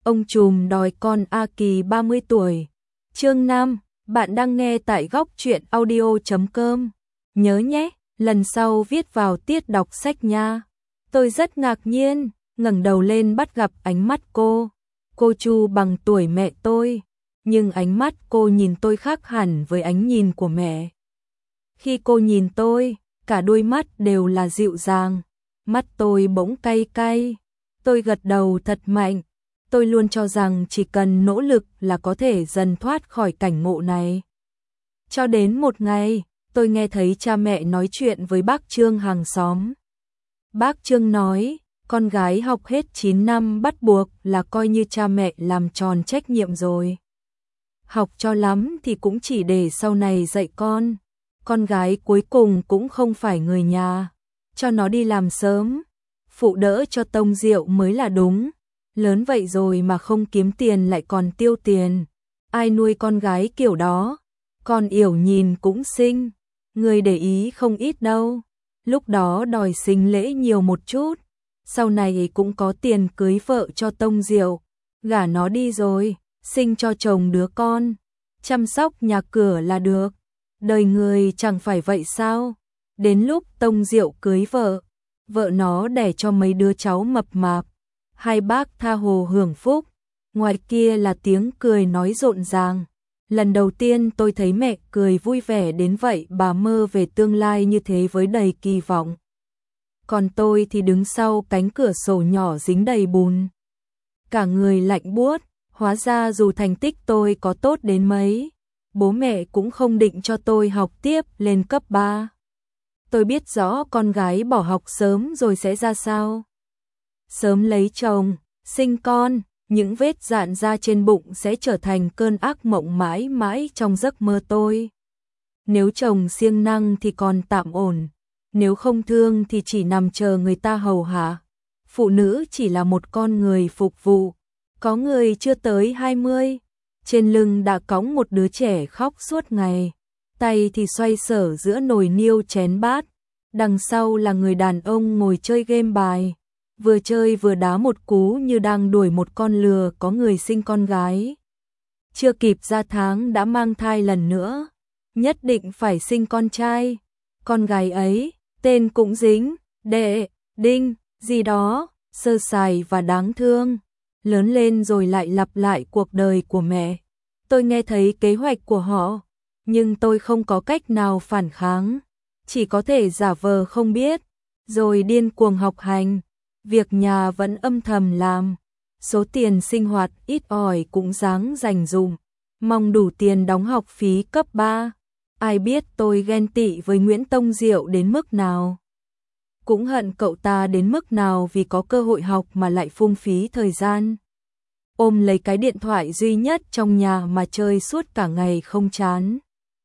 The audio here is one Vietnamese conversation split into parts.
Ông trùm đòi con A Kỳ 30 tuổi. Chương 5, bạn đang nghe tại góc truyện audio.com. Nhớ nhé, lần sau viết vào tiết đọc sách nha. Tôi rất ngạc nhiên, ngẩng đầu lên bắt gặp ánh mắt cô. Cô Chu bằng tuổi mẹ tôi, nhưng ánh mắt cô nhìn tôi khác hẳn với ánh nhìn của mẹ. Khi cô nhìn tôi, cả đôi mắt đều là dịu dàng. Mắt tôi bỗng cay cay. Tôi gật đầu thật mạnh. Tôi luôn cho rằng chỉ cần nỗ lực là có thể dần thoát khỏi cảnh ngộ này. Cho đến một ngày, tôi nghe thấy cha mẹ nói chuyện với bác Trương hàng xóm. Bác Trương nói, con gái học hết 9 năm bắt buộc là coi như cha mẹ làm tròn trách nhiệm rồi. Học cho lắm thì cũng chỉ để sau này dạy con gái cuối cùng cũng không phải người nhà, cho nó đi làm sớm, phụ đỡ cho tông rượu mới là đúng. Lớn vậy rồi mà không kiếm tiền lại còn tiêu tiền. Ai nuôi con gái kiểu đó? Con yểu nhìn cũng xinh, người để ý không ít đâu. Lúc đó đòi sinh lễ nhiều một chút, sau này cũng có tiền cưới vợ cho tông rượu, gả nó đi rồi, sinh cho chồng đứa con, chăm sóc nhà cửa là được. Đời người chẳng phải vậy sao? Đến lúc tông rượu cưới vợ nó đẻ cho mấy đứa cháu mập mạp. Hai bác tha hồ hưởng phúc, ngoài kia là tiếng cười nói rộn ràng. Lần đầu tiên tôi thấy mẹ cười vui vẻ đến vậy, bà mơ về tương lai như thế với đầy kỳ vọng. Còn tôi thì đứng sau cánh cửa sổ nhỏ dính đầy bùn. Cả người lạnh buốt, hóa ra dù thành tích tôi có tốt đến mấy, bố mẹ cũng không định cho tôi học tiếp lên cấp 3. Tôi biết rõ con gái bỏ học sớm rồi sẽ ra sao. Sớm lấy chồng, sinh con, những vết rạn da trên bụng sẽ trở thành cơn ác mộng mãi mãi trong giấc mơ tôi. Nếu chồng siêng năng thì còn tạm ổn, nếu không thương thì chỉ nằm chờ người ta hầu hạ. Phụ nữ chỉ là một con người phục vụ. Có người chưa tới 20, trên lưng đã cõng một đứa trẻ khóc suốt ngày, tay thì xoay sở giữa nồi niêu chén bát, đằng sau là người đàn ông ngồi chơi game bài. Vừa chơi vừa đá một cú như đang đuổi một con lừa. Có người sinh con gái chưa kịp ra tháng đã mang thai lần nữa, nhất định phải sinh con trai. Con gái ấy, tên cũng dính, Đệ, Đinh, gì đó, sơ sài và đáng thương. Lớn lên rồi lại lặp lại cuộc đời của mẹ. Tôi nghe thấy kế hoạch của họ, nhưng tôi không có cách nào phản kháng, chỉ có thể giả vờ không biết, rồi điên cuồng học hành. Việc nhà vẫn âm thầm làm, số tiền sinh hoạt ít ỏi cũng ráng dành dụm, mong đủ tiền đóng học phí cấp 3. Ai biết tôi ghen tị với Nguyễn Tông Diệu đến mức nào, cũng hận cậu ta đến mức nào vì có cơ hội học mà lại phung phí thời gian. Ôm lấy cái điện thoại duy nhất trong nhà mà chơi suốt cả ngày không chán.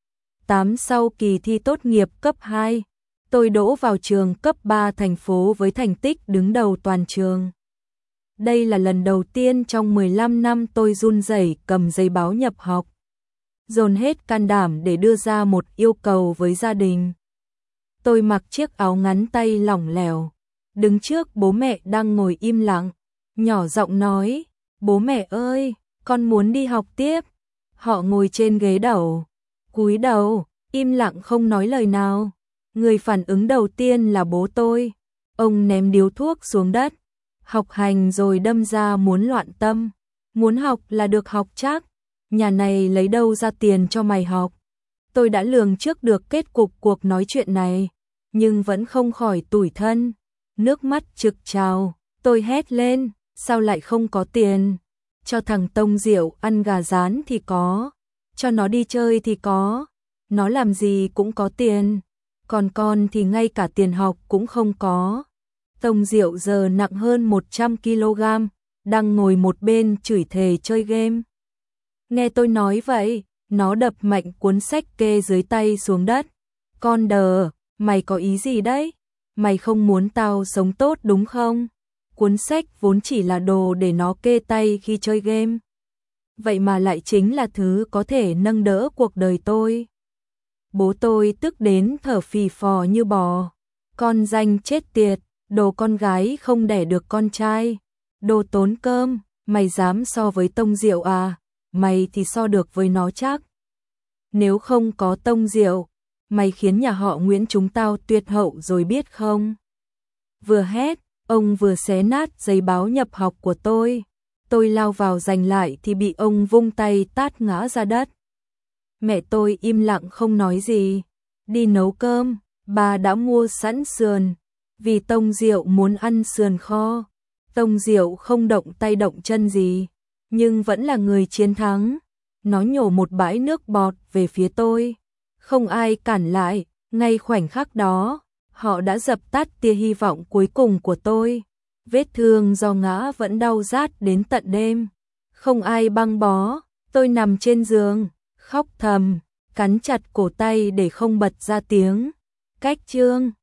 Sau kỳ thi tốt nghiệp cấp 2, tôi đỗ vào trường cấp 3 thành phố với thành tích đứng đầu toàn trường. Đây là lần đầu tiên trong 15 năm tôi run rẩy cầm giấy báo nhập học, dồn hết can đảm để đưa ra một yêu cầu với gia đình. Tôi mặc chiếc áo ngắn tay lỏng lẻo, đứng trước bố mẹ đang ngồi im lặng, nhỏ giọng nói, bố mẹ ơi, con muốn đi học tiếp. Họ ngồi trên ghế đầu, cúi đầu, im lặng không nói lời nào. Người phản ứng đầu tiên là bố tôi. Ông ném điếu thuốc xuống đất. Học hành rồi đâm ra muốn loạn tâm. Muốn học là được học chắc. Nhà này lấy đâu ra tiền cho mày học? Tôi đã lường trước được kết cục cuộc nói chuyện này, nhưng vẫn không khỏi tủi thân. Nước mắt trực trào, tôi hét lên, sao lại không có tiền? Cho thằng Tông Diệu ăn gà rán thì có, cho nó đi chơi thì có, nó làm gì cũng có tiền. Còn con thì ngay cả tiền học cũng không có. Tông Diệu giờ nặng hơn 100 kg, đang ngồi một bên chửi thề chơi game. Nghe tôi nói vậy, nó đập mạnh cuốn sách kê dưới tay xuống đất. Con đờ, mày có ý gì đấy? Mày không muốn tao sống tốt đúng không? Cuốn sách vốn chỉ là đồ để nó kê tay khi chơi game, vậy mà lại chính là thứ có thể nâng đỡ cuộc đời tôi. Bố tôi tức đến thở phì phò như bò. Con danh chết tiệt, đồ con gái không đẻ được con trai, đồ tốn cơm, Mày dám so với Tông Diệu à? Mày thì so được với nó chắc. Nếu không có Tông Diệu, mày khiến nhà họ Nguyễn chúng tao tuyệt hậu rồi biết không? Vừa hét, ông vừa xé nát giấy báo nhập học của tôi. Tôi lao vào giành lại thì bị ông vung tay tát ngã ra đất. Mẹ tôi im lặng không nói gì. Đi nấu cơm, bà đã mua sẵn sườn, vì Tông Diệu muốn ăn sườn kho. Tông Diệu không động tay động chân gì, nhưng vẫn là người chiến thắng. Nó nhổ một bãi nước bọt về phía tôi. Không ai cản lại, ngay khoảnh khắc đó, họ đã dập tắt tia hy vọng cuối cùng của tôi. Vết thương do ngã vẫn đau rát đến tận đêm. Không ai băng bó, tôi nằm trên giường, khóc thầm, cắn chặt cổ tay để không bật ra tiếng. Cách chương